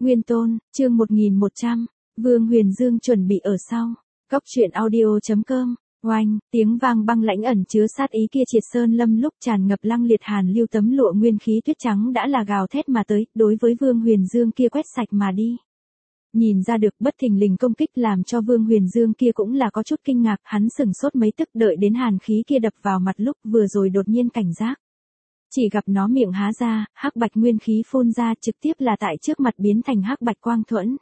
Nguyên Tôn, chương 1100, Vương Huyền Dương chuẩn bị ở sau. Cốc truyện audio.com. Oanh, tiếng vang băng lãnh ẩn chứa sát ý kia triệt sơn lâm lúc tràn ngập lăng liệt hàn lưu tấm lụa nguyên khí tuyết trắng đã là gào thét mà tới, đối với Vương Huyền Dương kia quét sạch mà đi. Nhìn ra được bất thình lình công kích làm cho Vương Huyền Dương kia cũng là có chút kinh ngạc, hắn sừng sốt mấy tức đợi đến hàn khí kia đập vào mặt lúc vừa rồi đột nhiên cảnh giác. Chỉ gặp nó miệng há ra, hắc bạch nguyên khí phun ra trực tiếp là tại trước mặt biến thành hắc bạch quang thuẫn.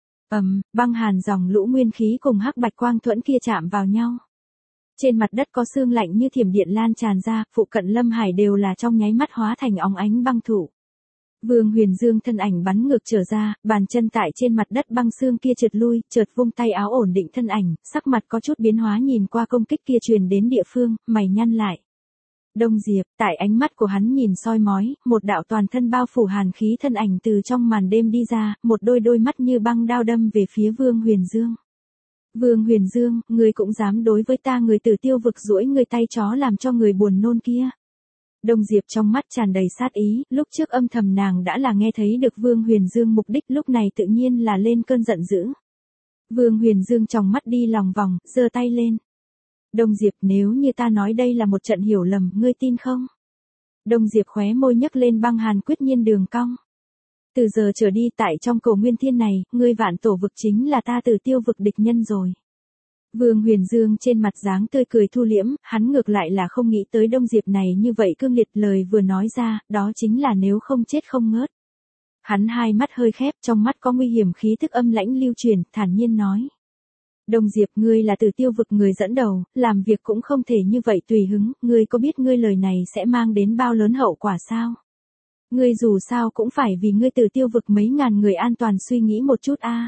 Băng hàn dòng lũ nguyên khí cùng hắc bạch quang thuẫn kia chạm vào nhau. Trên mặt đất có sương lạnh như thiểm điện lan tràn ra, phụ cận Lâm Hải đều là trong nháy mắt hóa thành óng ánh băng thủ. Vương Huyền Dương thân ảnh bắn ngược trở ra, bàn chân tại trên mặt đất băng xương kia trượt lui, chợt vung tay áo ổn định thân ảnh, sắc mặt có chút biến hóa nhìn qua công kích kia truyền đến địa phương, mày nhăn lại. Đông Diệp, tại ánh mắt của hắn nhìn soi mói, một đạo toàn thân bao phủ hàn khí thân ảnh từ trong màn đêm đi ra, một đôi mắt như băng đao đâm về phía Vương Huyền Dương. Vương Huyền Dương, ngươi cũng dám đối với ta người Tử Tiêu vực duỗi người tay chó làm cho người buồn nôn kia. Đông Diệp trong mắt tràn đầy sát ý, lúc trước âm thầm nàng đã là nghe thấy được Vương Huyền Dương mục đích lúc này tự nhiên là lên cơn giận dữ. Vương Huyền Dương trong mắt đi lòng vòng, giơ tay lên. Đông Diệp, nếu như ta nói đây là một trận hiểu lầm, ngươi tin không? Đông Diệp khóe môi nhấc lên băng hàn quyết nhiên đường cong. Từ giờ trở đi tại trong cổ nguyên thiên này, ngươi Vạn Tổ vực chính là ta Tử Tiêu vực địch nhân rồi. Vương Huyền Dương trên mặt dáng tươi cười thu liễm, hắn ngược lại là không nghĩ tới Đông Diệp này như vậy cương liệt, lời vừa nói ra, đó chính là nếu không chết không ngớt. Hắn hai mắt hơi khép, trong mắt có nguy hiểm khí tức âm lãnh lưu truyền, thản nhiên nói. Đông Diệp, ngươi là Tử Tiêu vực người dẫn đầu, làm việc cũng không thể như vậy tùy hứng, ngươi có biết ngươi lời này sẽ mang đến bao lớn hậu quả sao? Ngươi dù sao cũng phải vì ngươi Tử Tiêu vực mấy ngàn người an toàn suy nghĩ một chút a.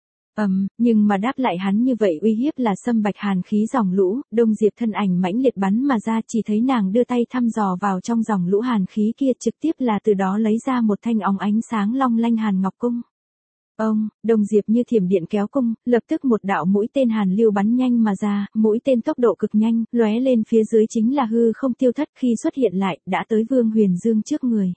Nhưng mà đáp lại hắn như vậy uy hiếp là xâm bạch hàn khí dòng lũ, Đông Diệp thân ảnh mãnh liệt bắn mà ra, chỉ thấy nàng đưa tay thăm dò vào trong dòng lũ hàn khí kia, trực tiếp là từ đó lấy ra một thanh óng ánh sáng long lanh hàn ngọc cung. Đông Diệp như thiểm điện kéo cung, lập tức một đạo mũi tên hàn lưu bắn nhanh mà ra, mũi tên tốc độ cực nhanh, lóe lên phía dưới chính là hư không tiêu thất, khi xuất hiện lại, đã tới Vương Huyền Dương trước người.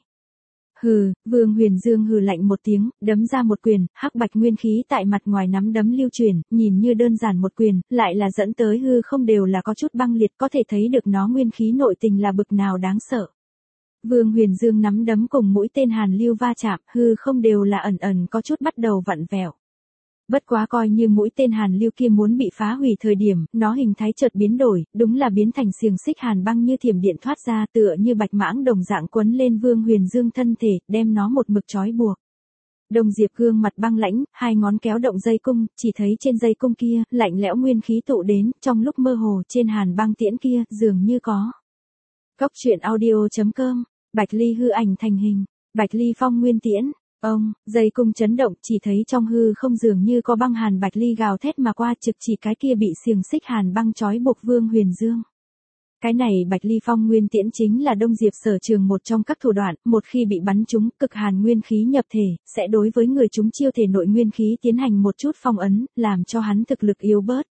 Vương Huyền Dương hừ lạnh một tiếng, đấm ra một quyền, hắc bạch nguyên khí tại mặt ngoài nắm đấm lưu truyền, nhìn như đơn giản một quyền, lại là dẫn tới hư không đều là có chút băng liệt, có thể thấy được nó nguyên khí nội tình là bực nào đáng sợ. Vương Huyền Dương nắm đấm cùng mũi tên hàn lưu va chạm, hư không đều là ẩn có chút bắt đầu vặn vẹo. Bất quá coi như mũi tên hàn lưu kia muốn bị phá hủy thời điểm, nó hình thái chợt biến đổi, đúng là biến thành xiềng xích hàn băng như thiểm điện thoát ra, tựa như bạch mãng đồng dạng quấn lên Vương Huyền Dương thân thể, đem nó một mực trói buộc. Đông Diệp gương mặt băng lãnh, hai ngón kéo động dây cung, chỉ thấy trên dây cung kia, lạnh lẽo nguyên khí tụ đến, trong lúc mơ hồ trên hàn băng tiễn kia, dường như có. Cốc truyện audio.com, Bạch Ly hư ảnh thành hình, Bạch Ly phong nguyên tiễn. Dây cung chấn động, chỉ thấy trong hư không dường như có băng hàn Bạch Ly gào thét mà qua, trực chỉ cái kia bị xiềng xích hàn băng trói buộc Vương Huyền Dương. Cái này Bạch Ly phong nguyên tiễn chính là Đông Diệp sở trường một trong các thủ đoạn, một khi bị bắn trúng, cực hàn nguyên khí nhập thể, sẽ đối với người chúng chiêu thể nội nguyên khí tiến hành một chút phong ấn, làm cho hắn thực lực yếu bớt.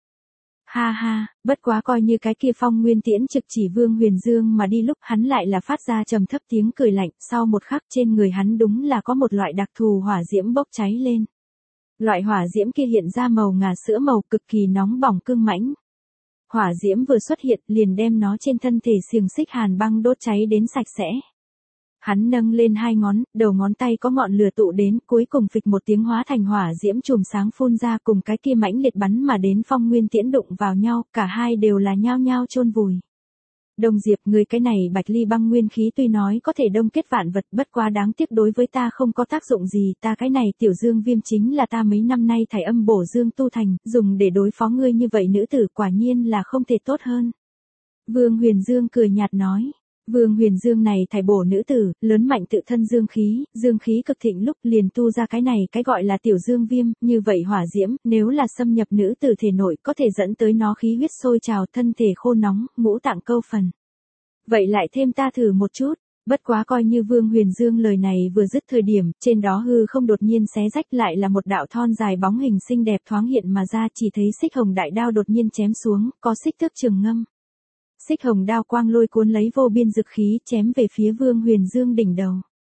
Bất quá coi như cái kia phong nguyên tiễn trực chỉ Vương Huyền Dương mà đi lúc hắn lại là phát ra trầm thấp tiếng cười lạnh, sau một khắc trên người hắn đúng là có một loại đặc thù hỏa diễm bốc cháy lên. Loại hỏa diễm kia hiện ra màu ngà sữa màu cực kỳ nóng bỏng cương mãnh. Hỏa diễm vừa xuất hiện liền đem nó trên thân thể xiềng xích hàn băng đốt cháy đến sạch sẽ. Hắn nâng lên hai ngón, đầu ngón tay có ngọn lửa tụ đến, cuối cùng phịch một tiếng hóa thành hỏa diễm chùm sáng phun ra, cùng cái kia mãnh liệt bắn mà đến phong nguyên tiễn đụng vào nhau, cả hai đều là nhao nhao chôn vùi. Đông Diệp, người cái này Bạch Ly băng nguyên khí tuy nói có thể đông kết vạn vật, bất quá đáng tiếc đối với ta không có tác dụng gì, ta cái này tiểu dương viêm chính là ta mấy năm nay thải âm bổ dương tu thành, dùng để đối phó ngươi như vậy nữ tử quả nhiên là không thể tốt hơn. Vương Huyền Dương cười nhạt nói. Vương Huyền Dương này thải bổ nữ tử, lớn mạnh tự thân dương khí cực thịnh lúc liền tu ra cái này cái gọi là tiểu dương viêm, như vậy hỏa diễm, nếu là xâm nhập nữ tử thể nội có thể dẫn tới nó khí huyết sôi trào, thân thể khô nóng, ngũ tạng câu phần. Vậy lại thêm ta thử một chút, bất quá coi như Vương Huyền Dương lời này vừa dứt thời điểm, trên đó hư không đột nhiên xé rách lại là một đạo thon dài bóng hình xinh đẹp thoáng hiện mà ra, chỉ thấy xích hồng đại đao đột nhiên chém xuống, có xích thước trường ngâm. Xích hồng đao quang lôi cuốn lấy vô biên dực khí chém về phía Vương Huyền Dương đỉnh đầu.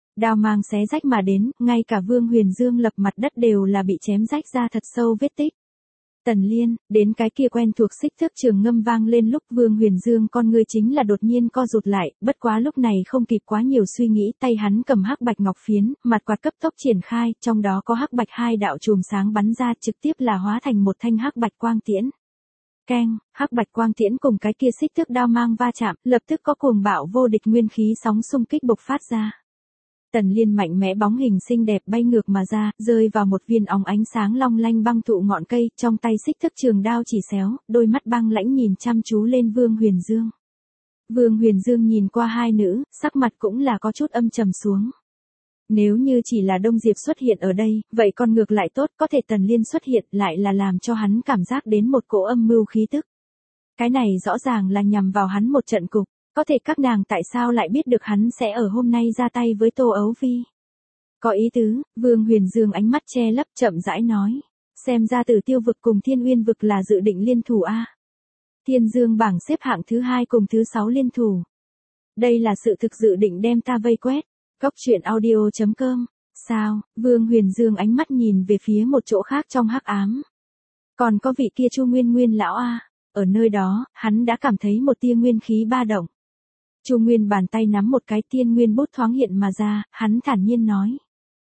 Đao mang xé rách mà đến, ngay cả Vương Huyền Dương lập mặt đất đều là bị chém rách ra thật sâu vết tích. Tần Liên, đến cái kia quen thuộc xích thước trường ngâm vang lên lúc Vương Huyền Dương con ngươi chính là đột nhiên co rụt lại, bất quá lúc này không kịp quá nhiều suy nghĩ, tay hắn cầm hắc bạch ngọc phiến, mặt quạt cấp tốc triển khai, trong đó có hắc bạch hai đạo chùm sáng bắn ra trực tiếp là hóa thành một thanh hắc bạch quang tiễn. Keng, hắc bạch quang tiễn cùng cái kia xích thước đao mang va chạm, lập tức có cuồng bạo vô địch nguyên khí sóng xung kích bộc phát ra. Tần Liên mạnh mẽ bóng hình xinh đẹp bay ngược mà ra, rơi vào một viên óng ánh sáng long lanh băng thụ ngọn cây, trong tay xích thước trường đao chỉ xéo, đôi mắt băng lãnh nhìn chăm chú lên Vương Huyền Dương. Vương Huyền Dương nhìn qua hai nữ, sắc mặt cũng là có chút âm trầm xuống. Nếu như chỉ là Đông Diệp xuất hiện ở đây, vậy còn ngược lại tốt, có thể Tần Liên xuất hiện lại là làm cho hắn cảm giác đến một cỗ âm mưu khí tức. Cái này rõ ràng là nhằm vào hắn một trận cục. Có thể các nàng tại sao lại biết được hắn sẽ ở hôm nay ra tay với Tô Ấu Vi? Có ý tứ, Vương Huyền Dương ánh mắt che lấp chậm rãi nói. Xem ra Tử Tiêu vực cùng Thiên Uyên vực là dự định liên thủ a. Thiên Dương bảng xếp hạng thứ 2 cùng thứ 6 liên thủ. Đây là sự thực dự định đem ta vây quét. Cốc truyện audio.com. Sao? Vương Huyền Dương ánh mắt nhìn về phía một chỗ khác trong hắc ám. Còn có vị kia Chu Nguyên Nguyên lão a. Ở nơi đó, hắn đã cảm thấy một tia nguyên khí ba động. Chu Nguyên bàn tay nắm một cái tiên nguyên bút thoáng hiện mà ra, hắn thản nhiên nói.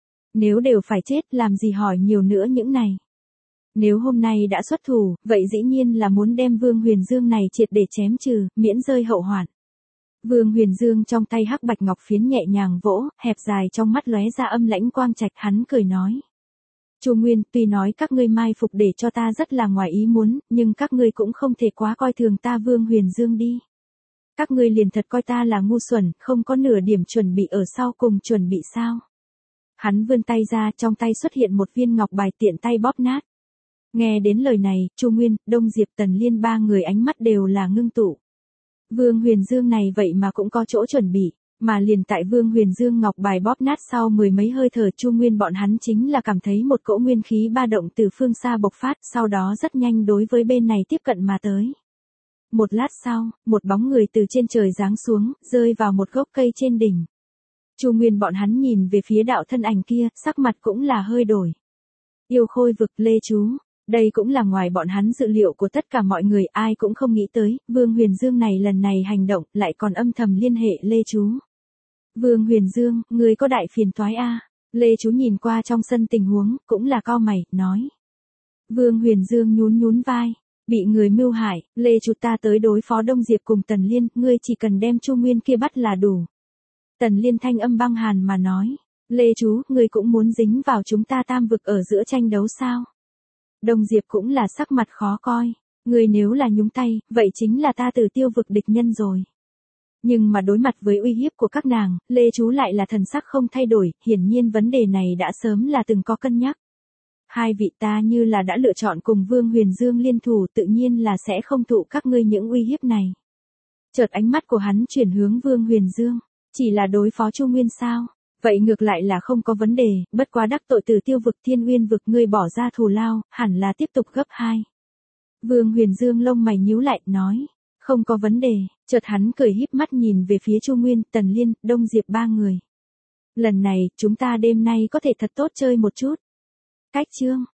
Nếu đều phải chết làm gì hỏi nhiều nữa những này. Nếu hôm nay đã xuất thủ, vậy dĩ nhiên là muốn đem Vương Huyền Dương này triệt để chém trừ, miễn rơi hậu hoạn. Vương Huyền Dương trong tay hắc bạch ngọc phiến nhẹ nhàng vỗ, hẹp dài trong mắt lóe ra âm lãnh quang trạch, hắn cười nói. Chu Nguyên, tuy nói các ngươi mai phục để cho ta rất là ngoài ý muốn, nhưng các ngươi cũng không thể quá coi thường ta Vương Huyền Dương đi. Các ngươi liền thật coi ta là ngu xuẩn, không có nửa điểm chuẩn bị ở sau cùng chuẩn bị sao. Hắn vươn tay ra, trong tay xuất hiện một viên ngọc bài tiện tay bóp nát. Nghe đến lời này, Chu Nguyên, Đông Diệp, Tần Liên ba người ánh mắt đều là ngưng tụ. Vương Huyền Dương này vậy mà cũng có chỗ chuẩn bị, mà liền tại Vương Huyền Dương ngọc bài bóp nát sau mười mấy hơi thở Chu Nguyên bọn hắn chính là cảm thấy một cỗ nguyên khí ba động từ phương xa bộc phát, sau đó rất nhanh đối với bên này tiếp cận mà tới. Một lát sau, một bóng người từ trên trời giáng xuống, rơi vào một gốc cây trên đỉnh. Chu Nguyên bọn hắn nhìn về phía đạo thân ảnh kia, sắc mặt cũng là hơi đổi. Yêu Khôi vực Lê Chú, đây cũng là ngoài bọn hắn dự liệu của tất cả mọi người, ai cũng không nghĩ tới, Vương Huyền Dương này lần này hành động, lại còn âm thầm liên hệ Lê Chú. Vương Huyền Dương, người có đại phiền toái a. Lê Chú nhìn qua trong sân tình huống, cũng là cau mày, nói. Vương Huyền Dương nhún nhún vai. Bị người mưu hại, Lê Chú ta tới đối phó Đông Diệp cùng Tần Liên, ngươi chỉ cần đem Chu Nguyên kia bắt là đủ. Tần Liên thanh âm băng hàn mà nói, Lê Chú, ngươi cũng muốn dính vào chúng ta tam vực ở giữa tranh đấu sao? Đông Diệp cũng là sắc mặt khó coi, ngươi nếu là nhúng tay, vậy chính là ta Tử Tiêu vực địch nhân rồi. Nhưng mà đối mặt với uy hiếp của các nàng, Lê Chú lại là thần sắc không thay đổi, hiển nhiên vấn đề này đã sớm là từng có cân nhắc. Hai vị ta như là đã lựa chọn cùng Vương Huyền Dương liên thủ, tự nhiên là sẽ không thụ các ngươi những uy hiếp này. Chợt ánh mắt của hắn chuyển hướng Vương Huyền Dương, chỉ là đối phó Chu Nguyên sao? Vậy ngược lại là không có vấn đề, bất quá đắc tội Tử Tiêu vực Thiên Uyên vực ngươi bỏ ra thù lao, hẳn là tiếp tục gấp 2. Vương Huyền Dương lông mày nhíu lại, nói, không có vấn đề, chợt hắn cười híp mắt nhìn về phía Chu Nguyên, Tần Liên, Đông Diệp ba người. Lần này, chúng ta đêm nay có thể thật tốt chơi một chút. Cách chương